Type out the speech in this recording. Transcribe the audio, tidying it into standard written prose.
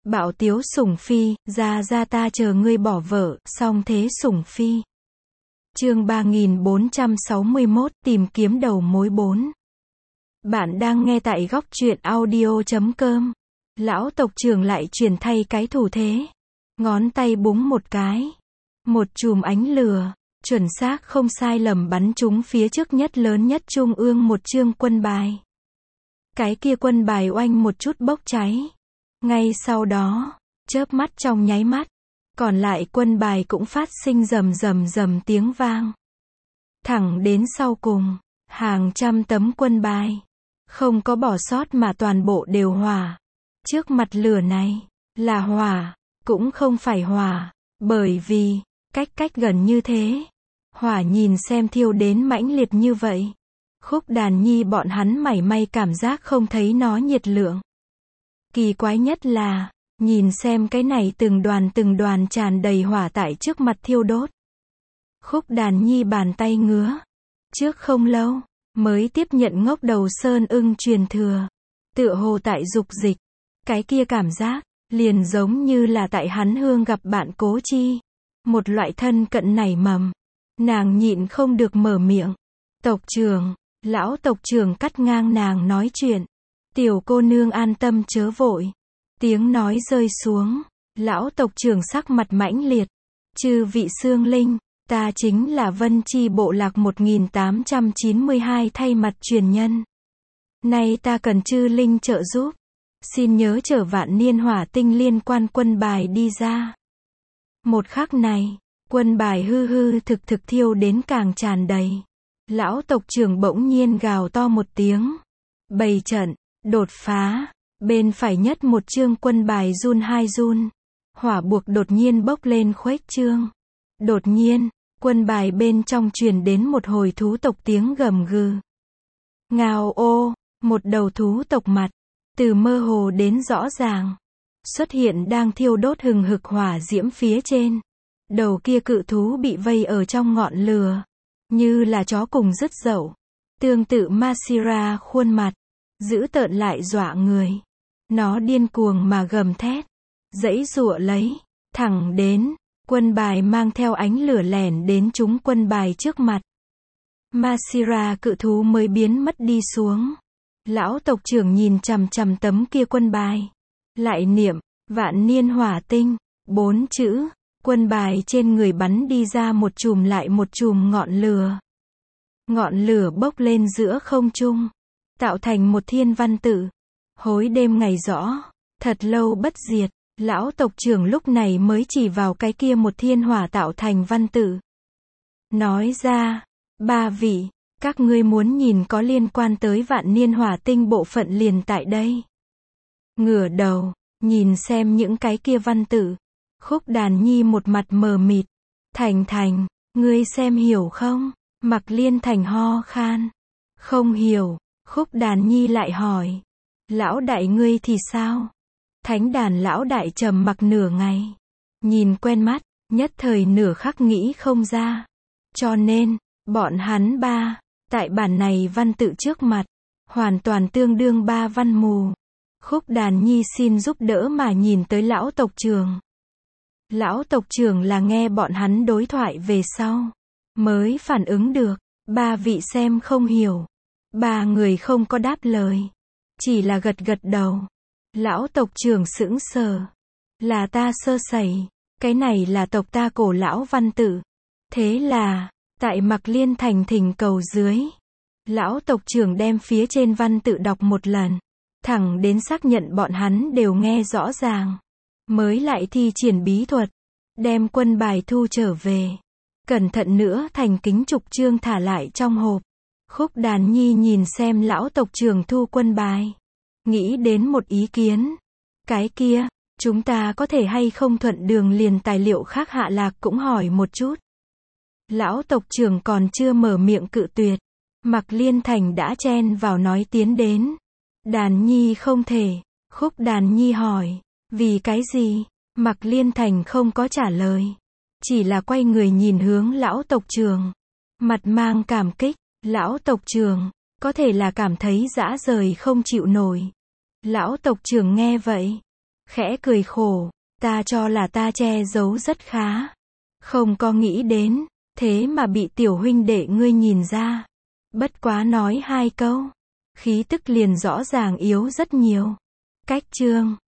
Bạo tiếu sủng phi, ra ta chờ ngươi bỏ vợ, song thế sủng phi. Chương 3461, tìm kiếm đầu mối 4. Bạn đang nghe tại góc truyện audio.com. Lão tộc trưởng lại chuyển thay cái thủ thế. Ngón tay búng một cái. Một chùm ánh lửa, chuẩn xác không sai lầm bắn trúng phía trước nhất lớn nhất trung ương một chương quân bài. Cái kia quân bài oanh một chút bốc cháy. Ngay sau đó, chớp mắt trong nháy mắt, còn lại quân bài cũng phát sinh rầm rầm rầm tiếng vang. Thẳng đến sau cùng, hàng trăm tấm quân bài, không có bỏ sót mà toàn bộ đều hỏa. Trước mặt lửa này, là hỏa, cũng không phải hỏa, bởi vì, cách gần như thế. Hỏa nhìn xem thiêu đến mãnh liệt như vậy. Khúc Đàn Nhi bọn hắn mảy may cảm giác không thấy nó nhiệt lượng. Kỳ quái nhất là, nhìn xem cái này từng đoàn tràn đầy hỏa tại trước mặt thiêu đốt. Khúc Đàn Nhi bàn tay ngứa. Trước không lâu, mới tiếp nhận Ngốc Đầu Sơn ưng truyền thừa. Tựa hồ tại dục dịch. Cái kia cảm giác, liền giống như là tại hắn hương gặp bạn Cố Chi. Một loại thân cận nảy mầm. Nàng nhịn không được mở miệng. Tộc trưởng, lão tộc trưởng cắt ngang nàng nói chuyện. Tiểu cô nương an tâm chớ vội. Tiếng nói rơi xuống, lão tộc trưởng sắc mặt mãnh liệt. Chư vị xương linh, ta chính là Vân Chi bộ lạc 1892 thay mặt truyền nhân. Nay ta cần chư linh trợ giúp. Xin nhớ chở Vạn Niên Hỏa Tinh liên quan quân bài đi ra. Một khắc này, quân bài hư thực thiêu đến càng tràn đầy. Lão tộc trưởng bỗng nhiên gào to một tiếng. Bày trận, đột phá. Bên phải nhất một chương quân bài run hai run. Hỏa buộc đột nhiên bốc lên khuếch trương. Đột nhiên, quân bài bên trong truyền đến một hồi thú tộc tiếng gầm gừ. Ngao ô, một đầu thú tộc mặt, từ mơ hồ đến rõ ràng, xuất hiện đang thiêu đốt hừng hực hỏa diễm phía trên. Đầu kia cự thú bị vây ở trong ngọn lửa, như là chó cùng rứt dậu. Tương tự Masira khuôn mặt, dữ tợn lại dọa người. Nó điên cuồng mà gầm thét, giãy giụa lấy, thẳng đến, quân bài mang theo ánh lửa lẻn đến chúng quân bài trước mặt. Masira cự thú mới biến mất đi xuống. Lão tộc trưởng nhìn chằm chằm tấm kia quân bài. Lại niệm, Vạn Niên Hỏa Tinh, 4 chữ, quân bài trên người bắn đi ra một chùm lại một chùm ngọn lửa. Ngọn lửa bốc lên giữa không trung, tạo thành một thiên văn tự. Hối đêm ngày rõ, thật lâu bất diệt. Lão tộc trưởng lúc này mới chỉ vào cái kia một thiên hỏa tạo thành văn tự. Nói ra, ba vị, các ngươi muốn nhìn có liên quan tới Vạn Niên Hỏa Tinh bộ phận liền tại đây. Ngửa đầu, nhìn xem những cái kia văn tự. Khúc Đàn Nhi một mặt mờ mịt. Thành, ngươi xem hiểu không? Mặc Liên Thành ho khan. Không hiểu. Khúc Đàn Nhi lại hỏi. Lão đại ngươi thì sao? Thánh đàn lão đại trầm mặc nửa ngày. Nhìn quen mắt, nhất thời nửa khắc nghĩ không ra. Cho nên, bọn hắn ba, tại bản này văn tự trước mặt, hoàn toàn tương đương ba văn mù. Khúc Đàn Nhi xin giúp đỡ mà nhìn tới lão tộc trưởng. Lão tộc trưởng là nghe bọn hắn đối thoại về sau, mới phản ứng được, ba vị xem không hiểu. Ba người không có đáp lời, chỉ là gật đầu. Lão tộc trưởng sững sờ. Là ta sơ sẩy, cái này là tộc ta cổ lão văn tự. Thế là, tại Mặc Liên Thành thỉnh cầu dưới, lão tộc trưởng đem phía trên văn tự đọc một lần, thẳng đến xác nhận bọn hắn đều nghe rõ ràng, mới lại thi triển bí thuật, đem quân bài thu trở về. Cẩn thận nữa thành kính trục chương thả lại trong hộp. Khúc Đàn Nhi nhìn xem lão tộc trưởng thu quân bài, nghĩ đến một ý kiến. Cái kia, chúng ta có thể hay không thuận đường liền tài liệu khác hạ lạc cũng hỏi một chút. Lão tộc trưởng còn chưa mở miệng cự tuyệt. Mặc Liên Thành đã chen vào nói tiến đến. Đàn Nhi không thể. Khúc Đàn Nhi hỏi. Vì cái gì? Mặc Liên Thành không có trả lời. Chỉ là quay người nhìn hướng lão tộc trưởng. Mặt mang cảm kích. Lão tộc trưởng, có thể là cảm thấy dã rời không chịu nổi. Lão tộc trưởng nghe vậy, khẽ cười khổ, ta cho là ta che giấu rất khá. Không có nghĩ đến, thế mà bị tiểu huynh đệ ngươi nhìn ra. Bất quá nói 2 câu, khí tức liền rõ ràng yếu rất nhiều. Cách chương